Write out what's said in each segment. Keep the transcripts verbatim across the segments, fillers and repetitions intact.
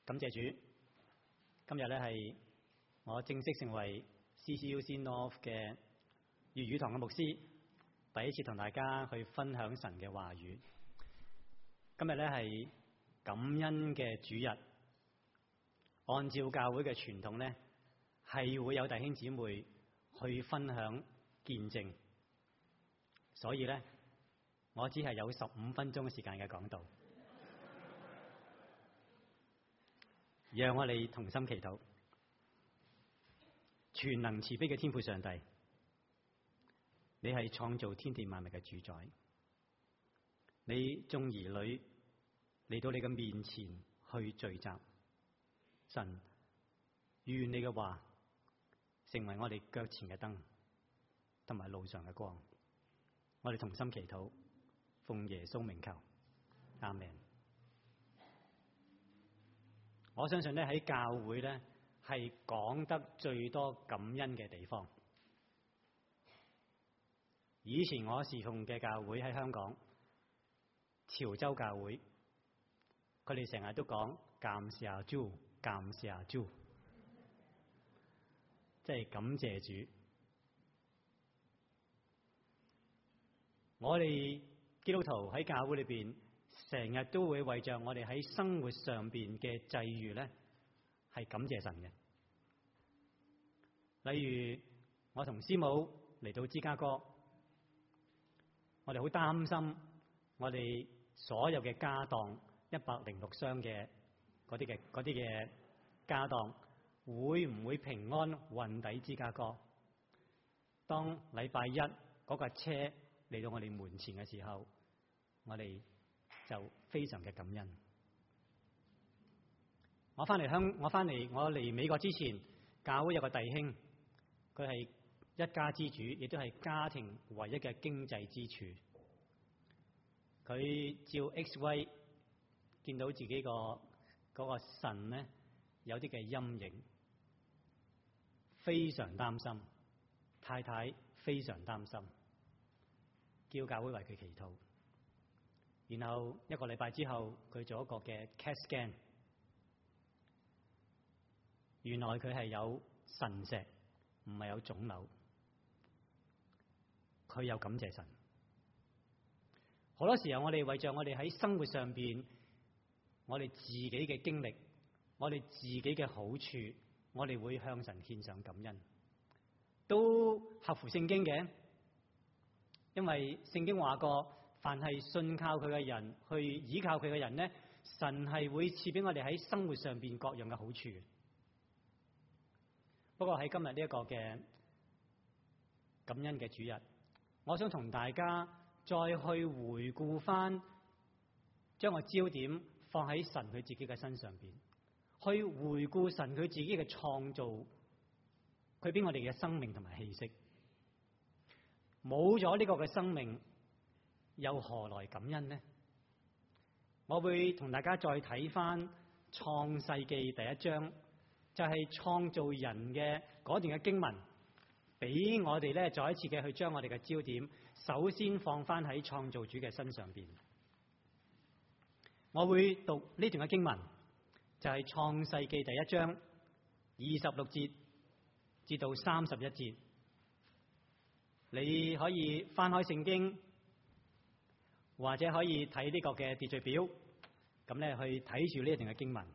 感謝主，今日咧係我正式成為 C C U C North 嘅粵語堂嘅牧師，第一次同大家去分享神嘅話語。今日咧係感恩嘅主日，按照教會嘅傳統咧，係會有弟兄姊妹去分享見證，所以咧我只係有十五分鐘時間嘅講道。讓我哋同心祈禱。全能慈悲嘅天父上帝，你係創造天地萬物嘅主宰，你眾兒女嚟到你嘅面前去聚集，神願你嘅話成為我哋腳前嘅燈，同埋路上嘅光。我哋同心祈禱，奉耶穌名求，阿們。我相信咧喺教會咧係講得最多感恩嘅地方。以前我侍奉嘅教會喺香港潮州教會，佢哋成日都講感謝主，感謝主，即係感謝主。我哋基督徒喺教會裏邊，成日都會為着我哋喺生活上邊嘅際遇咧，係感謝神嘅。例如我同師母嚟到芝加哥，我哋好擔心我哋所有嘅家當一百零六箱嘅嗰啲嘅嗰啲嘅家當會唔會平安運抵芝加哥？當禮拜一嗰架車嚟到我哋門前嘅時候，我哋就非常嘅感恩。我翻嚟香，我翻嚟我嚟美國之前，教會有個弟兄，佢係一家之主，亦都係家庭唯一嘅經濟支柱。佢照 X 光見到自己個嗰個腎咧有啲嘅陰影，非常擔心，太太非常擔心，叫教會為佢祈禱。然後一個禮拜之後，佢做一個嘅 C A T scan， 原來佢係有腎石，唔係有腫瘤。佢有感謝神。好多時候我哋為着我哋喺生活上邊，我哋自己嘅經歷，我哋自己嘅好處，我哋會向神獻上感恩，都合乎聖經嘅。因為聖經話過，凡係信靠佢嘅人，去依靠佢嘅人咧，神係會賜俾我哋喺生活上邊各樣嘅好處。不過喺今日呢一個嘅感恩嘅主日，我想同大家再去回顧翻，將個焦點放喺神佢自己嘅身上邊，去回顧神佢自己嘅創造，佢俾我哋嘅生命同埋氣息。冇咗呢個嘅生命，又何來感恩呢？我會同大家再睇翻創世記第一章，就係創造人嘅嗰段嘅經文，俾我哋咧再一次嘅去將我哋嘅焦點，首先放翻喺創造主嘅身上邊。我會讀呢段嘅經文，就係創世記第一章二十六節至到三十一節。你可以翻開聖經，或者可以睇呢個嘅秩序表，咁咧去睇住呢一段嘅經文。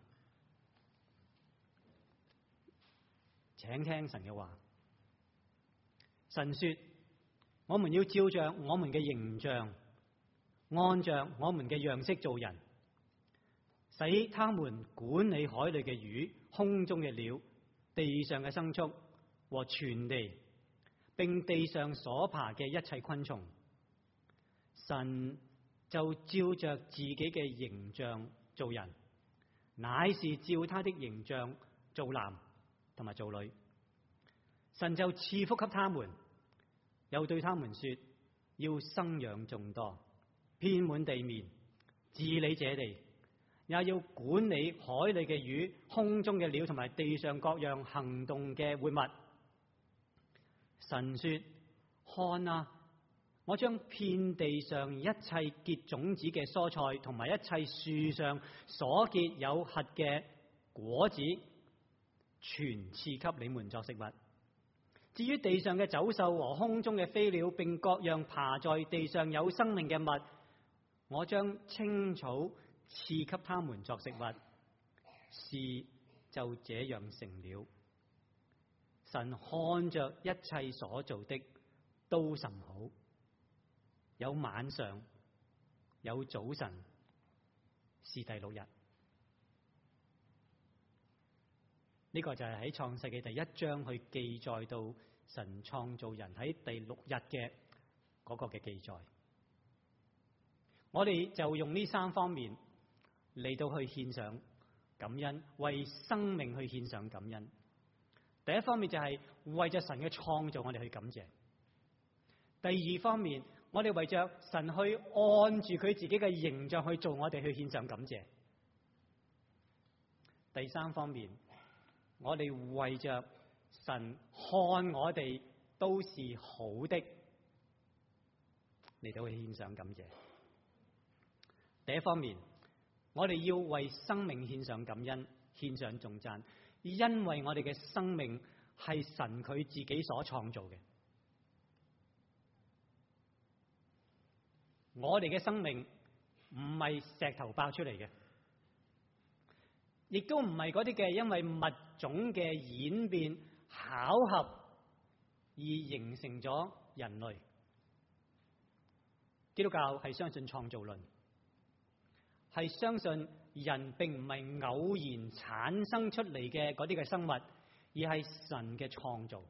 請聽神嘅話。神說：我們要照着我們嘅形象，按着我們嘅樣式做人，使他們管理海裏嘅魚、空中嘅鳥、地上嘅牲畜和全地，並地上所爬嘅一切昆蟲。神就照着自己嘅形象做人，乃是照他的形象做男同埋做女。神就賜福給他們，又對他們說：要生養眾多，遍滿地面，治理這地，也要管理海裏嘅魚、空中嘅鳥同埋地上各樣行動嘅活物。神說：看啊，我將遍地上一切結種子嘅蔬菜同埋一切樹上所結有核嘅果子全賜給你們作食物。至於地上嘅走獸和空中嘅飛鳥，並各樣爬在地上有生命嘅物，我將青草賜給他們作食物。事就這樣成了。神看着一切所做的都甚好。有晚上，有早晨，是第六日。呢個就係喺創世記第一章去記載到神創造人喺第六日嘅嗰個嘅記載。我哋就用呢三方面嚟到去獻上感恩，為生命去獻上感恩。第一方面就係為着神嘅創造，我哋去感謝。第二方面，我哋為着神去按住佢自己嘅形象去做，我哋去獻上感謝。第三方面，我哋為着神看我哋都是好的，嚟到去獻上感謝。第一方面，我哋要為生命獻上感恩，獻上頌讚，因為我哋嘅生命係神佢自己所創造嘅。我哋嘅生命唔係石頭爆出嚟嘅，亦都唔係嗰啲嘅因為物種嘅演變巧合而形成咗人類。基督教係相信創造論，係相信人並唔係偶然產生出嚟嘅嗰啲嘅生物，而係神嘅創造。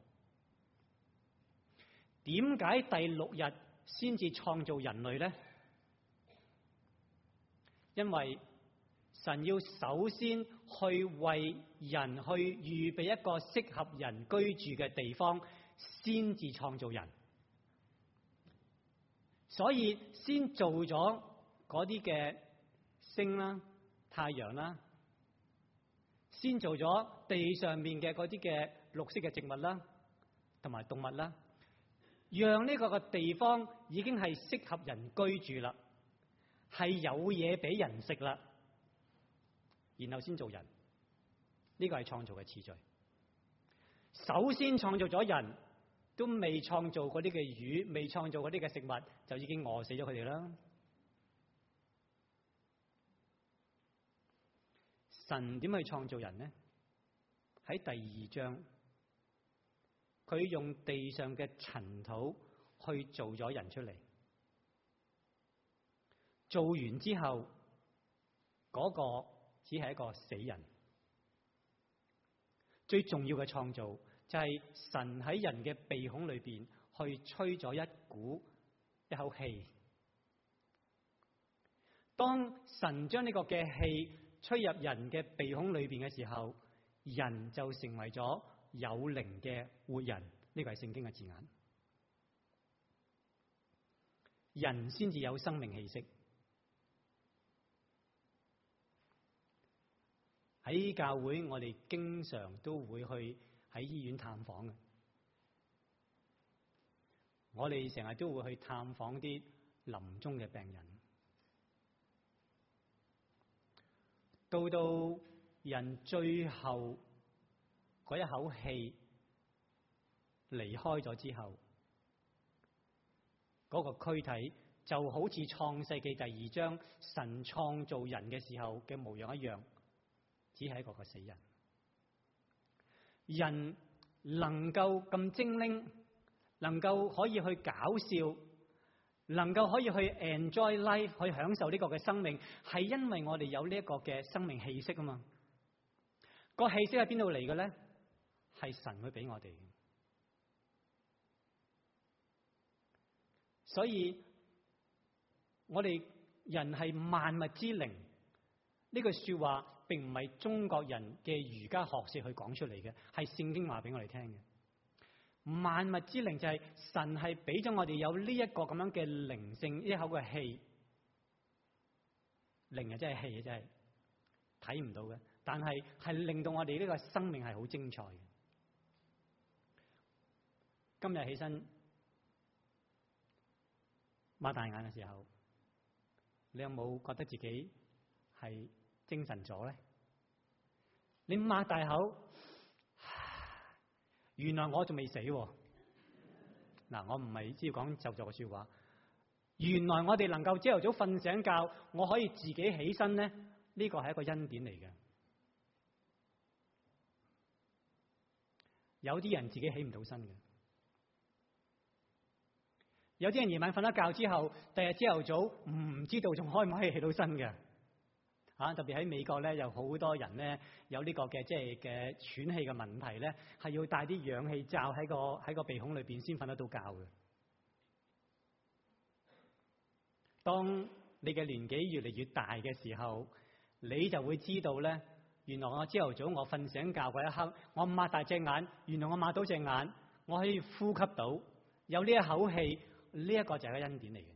點解第六日先至創造人類呢？因為神要首先去為人去預備一個適合人居住嘅地方，先至創造人。所以先做咗嗰啲嘅星啦、太陽啦，先做咗地上面嘅嗰啲嘅綠色嘅植物啦，同埋動物啦。讓呢個嘅地方已經係適合人居住啦，係有嘢俾人食啦，然後先做人。呢個係創造嘅次序。首先創造咗人，都未創造嗰啲嘅魚，未創造嗰啲嘅食物，就已經餓死咗佢哋啦。神點去創造人呢？喺第二章。佢用地上嘅塵土去做咗人出嚟，做完之後，嗰個只係一個死人。最重要嘅創造就係神喺人嘅鼻孔裏邊去吹咗一股一口氣。當神將呢個嘅氣吹入人嘅鼻孔裏邊嘅時候，人就成為咗有靈嘅活人。呢個係聖經嘅字眼。人先至有生命氣息。喺教會，我哋經常都會去喺醫院探訪嘅。我哋成日都會去探訪啲臨終嘅病人。到到人最後嗰一口氣離開咗之後，嗰個軀體就好似創世記第二章神創造人嘅時候嘅模樣一樣，只係一個個死人。人能夠咁精靈，能夠可以去搞笑，能夠可以去 enjoy life， 去享受呢個嘅生命，係因為我哋有呢一個嘅生命氣息啊嘛。個氣息喺邊度嚟嘅咧？係神去俾我哋。所以我哋人係萬物之靈，呢句說話並唔係中國人嘅儒家學說去講出嚟嘅，係聖經話俾我哋聽嘅。萬物之靈就係神係俾咗我哋有呢一個咁樣嘅靈性，一口嘅氣。靈啊，真係氣啊，真係睇唔到嘅，但係係令到我哋呢個生命係好精彩嘅。今日起身擘大眼嘅時候，你有冇覺得自己係精神咗咧？ 你擘大口，原來我仲未死喎。嗱，我唔係只要講咒詛嘅說話。原來我哋能夠朝頭早瞓醒覺，我可以自己起身咧，呢個係一個恩典嚟嘅。有啲人自己起唔到身嘅，有啲人夜晚瞓咗覺之後，第日朝頭早唔知道仲可唔可以起到身嘅。啊，特別喺美國咧，有好多人咧有呢個嘅即係嘅喘氣嘅問題咧，係要帶啲氧氣罩喺個喺個鼻孔裏邊先瞓得到覺嘅。當你嘅年紀越嚟越大嘅時候，你就會知道咧，原來我朝頭早我瞓醒覺嗰一刻，我擘大隻眼，原來我擘到隻眼，我可以呼吸到，有呢一口氣，呢一個就係個恩典嚟嘅。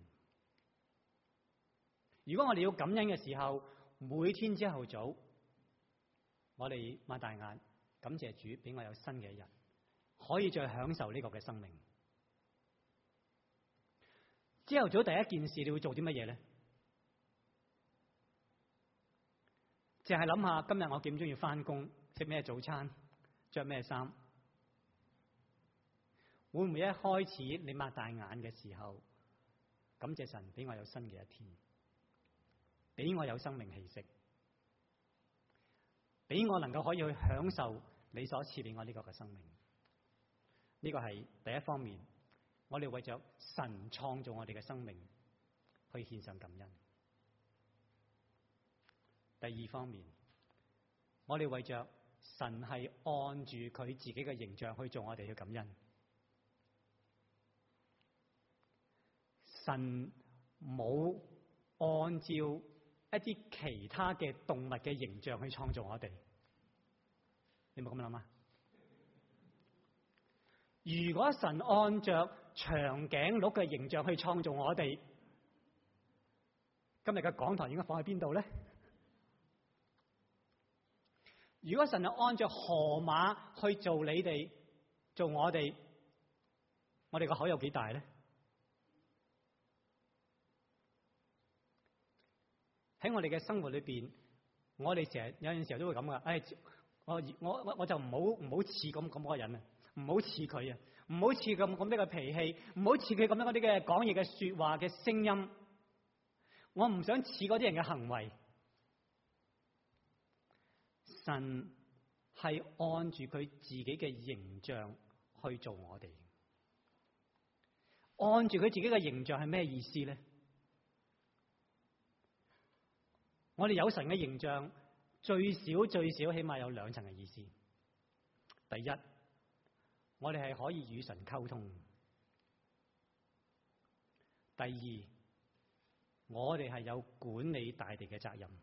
如果我哋要感恩嘅時候，每天朝頭早，我哋擘大眼，感謝主俾我有新嘅一日，可以再享受呢個嘅生命。朝頭早第一件事你會做啲乜嘢咧？淨係諗下今日我幾點鐘要翻工，食咩早餐，着咩衫？會唔會一開始你擘大眼嘅時候，感謝神俾我有新嘅一天，俾我有生命氣息，俾我能夠可以去享受你所賜俾我呢個嘅生命？呢個係第一方面，我哋為着神創造我哋嘅生命去獻上感恩。第二方面，我哋為着神係按住佢自己嘅形象去做我哋嘅感恩。神冇按照一啲其他嘅動物嘅形象去創造我哋，你冇咁諗啊？如果神按着長頸鹿嘅形象去創造我哋，今日嘅講台應該放喺邊度咧？如果神係按照河馬去做你哋，做我哋，我哋個口有幾大咧？喺我哋嘅生活裏邊，我哋成日有陣時候都會咁噶。唉、哎，我我我我就唔好唔好似咁咁嗰個人啊，唔好似佢啊，唔好似咁咁啲嘅脾氣，唔好似佢咁樣嗰啲嘅講嘢嘅說話嘅聲音。我唔想似嗰啲人嘅行為。神係按住佢自己嘅形象去做我哋，按住佢自己嘅形象係咩意思咧？我哋有神嘅形象，最少最少起碼有兩層嘅意思。第一，我哋係可以與神溝通；第二，我哋係有管理大地嘅責任。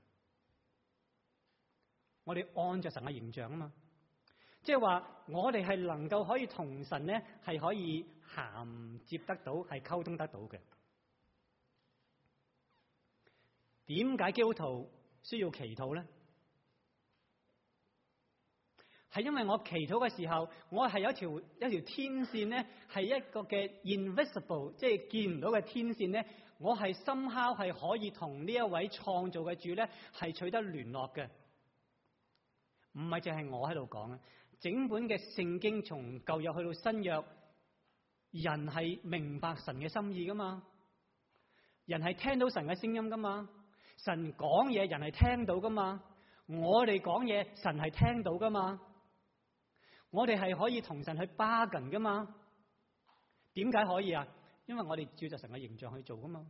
我哋按着神嘅形象啊嘛，即係話我哋係能夠可以同神咧係可以銜接得到，係溝通得到嘅。點解基督徒需要祈禱咧？係因為我祈禱嘅時候，我係有一條一條天線咧，係一個嘅 invisible，即係見唔到嘅天線咧，我係深刻係可以同呢一位創造嘅主咧係取得聯絡嘅。唔係淨係我喺度講啊！整本嘅聖經從舊約去到新約，人係明白神嘅心意噶嘛？人係聽到神嘅聲音噶嘛？神講嘢，人係聽到噶嘛？我哋講嘢，神係聽到噶嘛？我哋係可以同神去 bargain 噶嘛？點解可以啊？因為我哋照着神嘅形象去做噶嘛。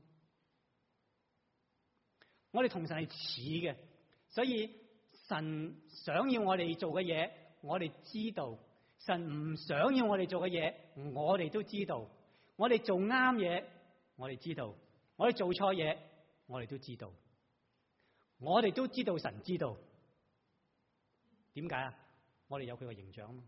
我哋同神係似嘅，所以神想要我哋做嘅嘢，我哋知道；神唔想要我哋做嘅嘢，我哋都知道。我哋做啱嘢，我哋知道；我哋做錯嘢，我哋都知道。我哋都知道神知道。點解啊？我哋有佢嘅形象啊嘛。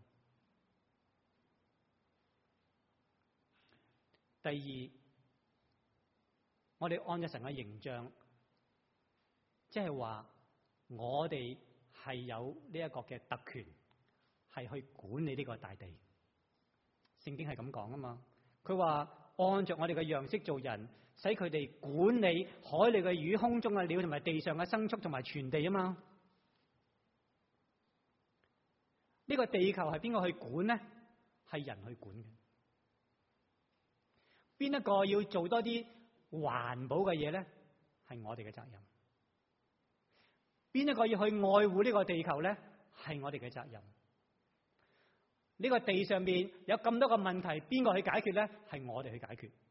第二，我哋按照神嘅形象，即係話我哋係有呢一個嘅特權，係去管理呢個大地。聖經係咁講啊嘛。佢話按着我哋嘅樣式做人，使佢哋管理海裏嘅魚、空中嘅鳥同埋地上嘅牲畜同埋全地啊嘛。 呢個地球係邊個去管呢？係人去管嘅。邊一個要做多啲環保嘅嘢呢？係我哋嘅責任。邊一個要去愛護呢個地球呢？係我哋嘅責任。呢個地上面有咁多個問題，邊個去解決呢？係我哋去解決。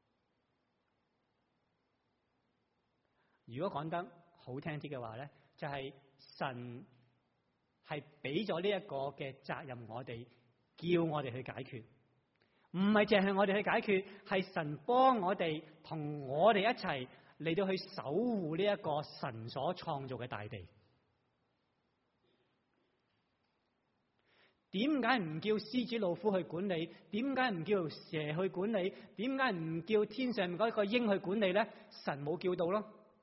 如果講得好聽啲嘅話呢，就係神係俾咗呢一個嘅責任我哋，叫我哋去解決，唔係淨係我哋去解決，係神幫我哋同我哋一齊嚟到去守護呢一個神所創造嘅大地。點解唔叫獅子老虎去管理？點解唔叫蛇去管理？點解唔叫天上嗰個鷹去管理呢？神冇叫到咯，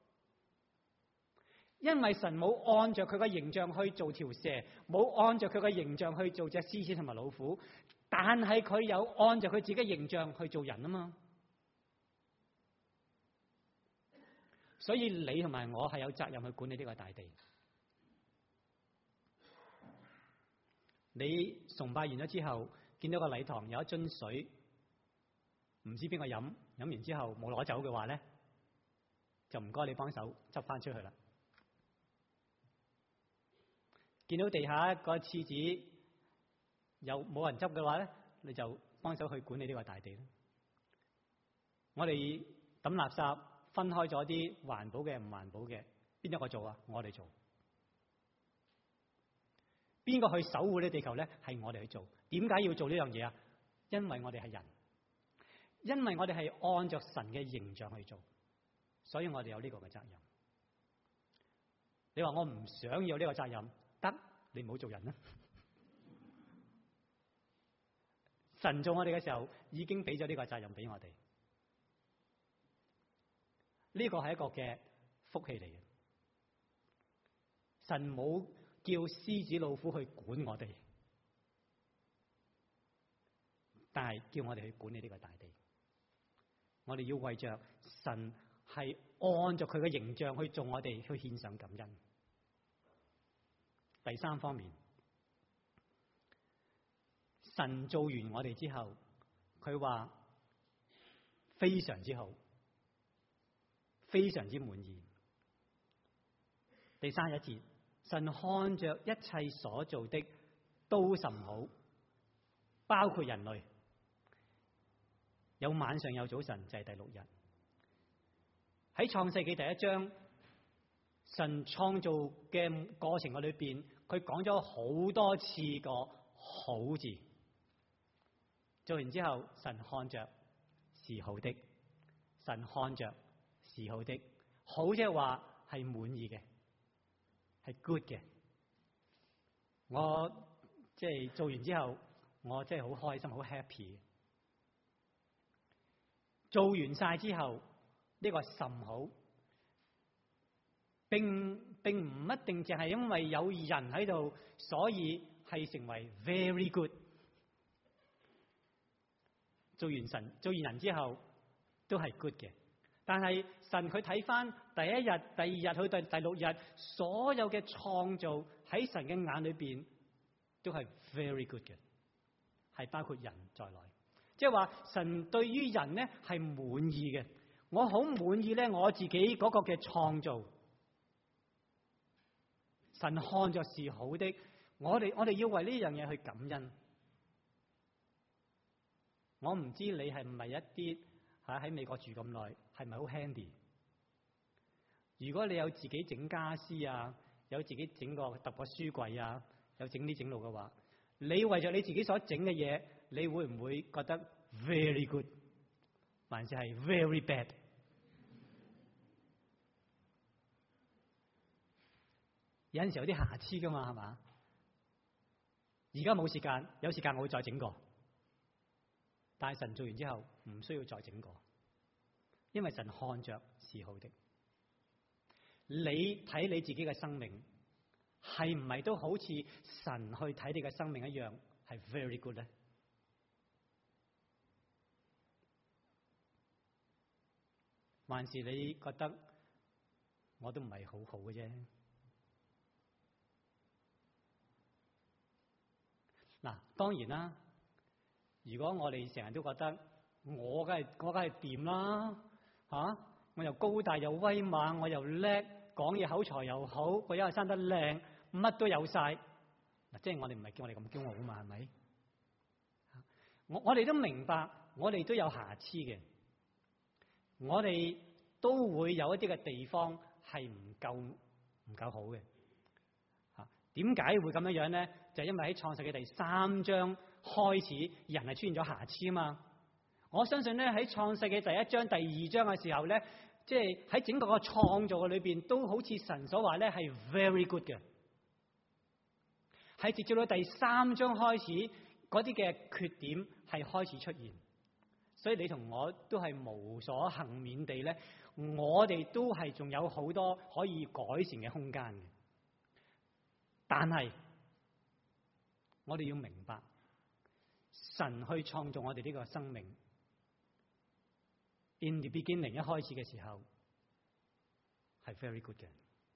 因為神冇按着佢嘅形象去做條蛇，冇按着佢嘅形象去做隻獅子同埋老虎，但係佢有按着佢自己嘅形象去做人啊嘛。所以你同埋我係有責任去管理呢個大地。你崇拜完咗之後，見到個禮堂有一樽水，唔知邊個飲，飲完之後冇攞走嘅話咧，就唔該你幫手執翻出去啦。見到地下個廁紙有冇人執嘅話咧，你就幫手去管理呢個大地啦。我哋抌垃圾分開咗啲環保嘅唔環保嘅，邊一個做啊？我哋做。邊個去守護呢地球咧？係我哋去做。點解要做呢樣嘢啊？因為我哋係人，因為我哋係按着神嘅形象去做，所以我哋有呢個嘅責任。你話我唔想要呢個責任，得，你唔好做人啦。神做我哋嘅時候，已經俾咗呢個責任俾我哋，呢個係一個嘅福氣嚟嘅。神冇叫獅子老虎去管我哋，但係叫我哋去管理呢個大地。我哋要為着神係按着佢嘅形象去做我哋，去獻上感恩。第三方面，神做完我哋之後，佢話非常之好，非常之滿意。第三一節，神看着一切所做的都甚好，包括人類。有晚上有早晨，就係第六日。喺創世紀第一章，神創造嘅過程嘅裏邊，佢講咗好多次個好字。做完之後，神看着是好的，神看着是好的，好即係話係滿意嘅，係 good 嘅。我即係做完之後，我真係好開心，好 happy。做完晒之後，呢個甚好，並並唔一定淨係因為有人喺度，所以係成為 very good。做完神，做完人之後都係 good 嘅，但係神佢睇翻第一日、第二日去到第六日，所有嘅創造喺神嘅眼裏邊都係 very good 嘅，係包括人在內。即係話神對於人呢係滿意嘅，我好滿意咧我自己嗰個嘅創造。神看着是好的，我哋我哋要為呢樣嘢去感恩。我唔知你係唔係一啲吓喺美國住咁耐，係咪好 handy？ 如果你有自己整家私啊，有自己整個揼個書櫃啊，有整啲整路嘅話，你為咗你自己所整嘅嘢，你會唔會覺得 very good， 還是係 very bad？ 有陣時有啲瑕疵噶嘛，係嘛？而家冇時間，有時間我會再整過。但係神做完之後唔需要再整過，因為神看着是好的。你睇你自己嘅生命係唔係都好似神去睇你嘅生命一樣係 very good 咧？還是你覺得我都唔係好好嘅啫？我都唔係好好嘅啫。 嗱，當然啦，如果我哋成日都覺得我梗係我梗係掂啦嚇，我又高大又威猛，我又叻，講嘢口才又好，個樣又生得靚，乜都有晒。嗱，即係我哋唔係叫我哋咁驕傲啊嘛，係咪？我我哋都明白，我哋都有瑕疵嘅，我哋都會有一啲嘅地方係唔夠唔夠好嘅。嚇，點解會咁樣樣咧？就係因為喺創世嘅第三章開始，人係出現咗瑕疵啊嘛。我相信咧喺創世嘅第一章、第二章嘅時候咧，即係喺整個個創造嘅裏邊，都好似神所話咧係 very good 嘅。係直至到第三章開始，嗰啲嘅缺點係開始出現，所以你同我都係無所幸免地咧，我哋都係仲有好多可以改善嘅空間嘅。但係我哋要明白，神去創造我哋呢個生命 ，in the beginning 一開始嘅時候係 very good 嘅。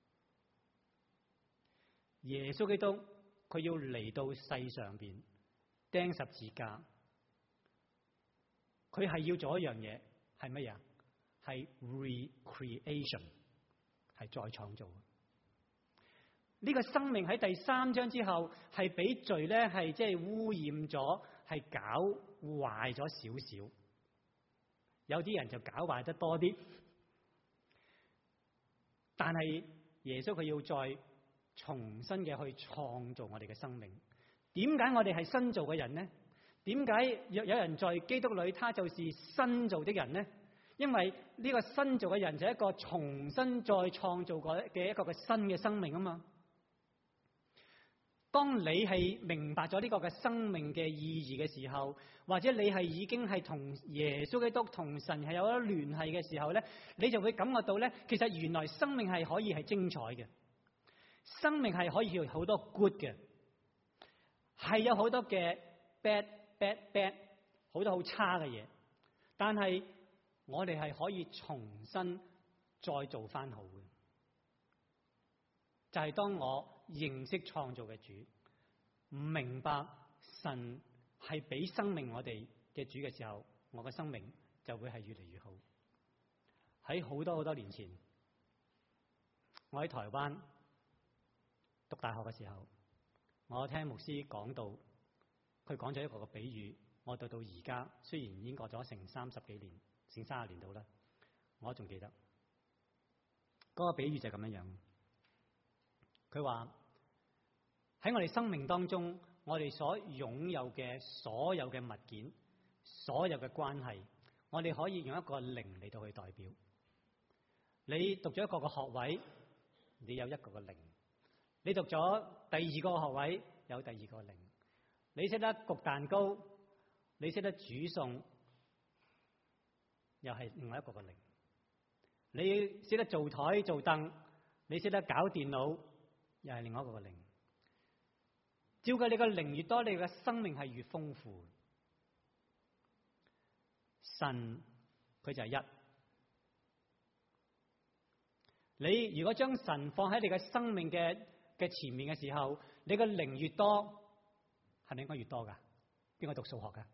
耶穌基督佢要嚟到世上邊釘十字架，佢係要做一樣嘢，係乜嘢？係 recreation， 係再創造。呢個生命喺第三章之後係俾罪咧，係即係污染咗，係搞壞咗少少。有啲人就搞壞得多啲，但係耶穌佢要再重新嘅去創造我哋嘅生命。點解我哋係新造嘅人呢？點解若有人在基督裏，他就是新造的人呢？因為呢個新造嘅人就係一個重新再創造過嘅一個嘅新嘅生命啊嘛。當你係明白咗呢個嘅生命嘅意義嘅時候，或者你係已經係同耶穌基督同神係有咗聯繫嘅時候咧，你就會感覺到咧，其實原來生命係可以係精彩嘅，生命係可以有好多 good 嘅，係有好多嘅 bad bad bad 好多好差嘅嘢，但係我哋係可以重新再做翻好嘅。就係當我認識創造嘅主，唔明白神係俾生命我哋嘅主嘅時候，我嘅生命就會係越嚟越好。喺好多好多年前，我喺台灣讀大學嘅時候，我聽牧師講到，佢講咗一個個比喻，我到到而家雖然已經過咗成三十幾年，成三十年度啦，我仲記得嗰個比喻就係咁樣樣。佢話喺我哋生命當中，我哋所擁有嘅所有嘅物件，所有嘅關係，我哋可以用一個零嚟到去代表。你讀咗一個個學位，你有一個個零；你讀咗第二個學位，有第二個零；你識得焗蛋糕，你識得煮餸，又係另外一個個零；你識得做台做凳，你識得搞電腦，又係另外一個個零。照計你個零越多，你嘅生命係越豐富。神佢就係一。你如果將神放喺你嘅生命嘅嘅前面嘅時候，你個零越多，係咪應該越多噶？邊個讀數學噶？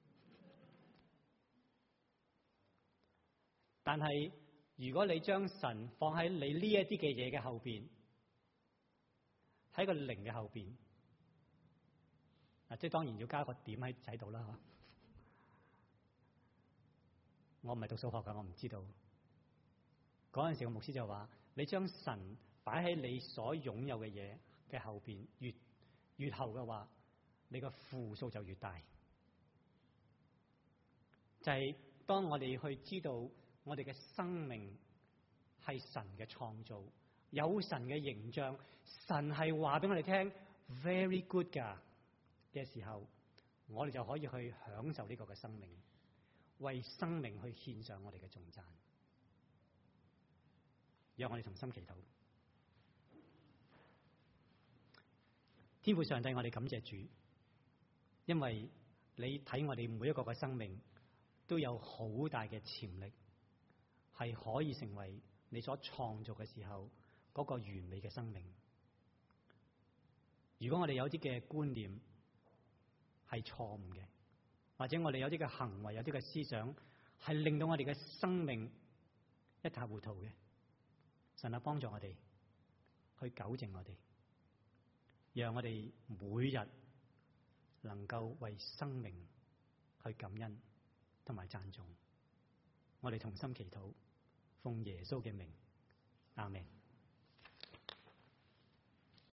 但係如果你將神放喺你呢一啲嘅嘢嘅後邊，喺個零嘅後邊，嗱，即係當然要加個點喺喺度啦。我唔係讀數學噶，我唔知道。嗰陣時個牧師就話：你將神擺喺你所擁有嘅嘢嘅後邊，越越後嘅話，你個負數就越大。就係當我哋去知道我哋嘅生命係神嘅創造，有神嘅形象，神係話俾我哋聽 very good 噶嘅時候，我哋就可以去享受呢個嘅生命，為生命去獻上我哋嘅頌讚。讓我哋同心祈禱。天父上帝，我哋感謝主，因為你睇我哋每一個嘅生命都有好大嘅潛力，係可以成為你所創造嘅時候嗰個完美嘅生命。如果我哋有啲嘅觀念係錯誤嘅，或者我哋有啲嘅行為、有啲嘅思想係令到我哋嘅生命一塌糊塗嘅。神啊，幫助我哋去糾正我哋，讓我哋每日能夠為生命去感恩同埋讚頌。我哋同心祈禱，奉耶穌嘅名，阿們。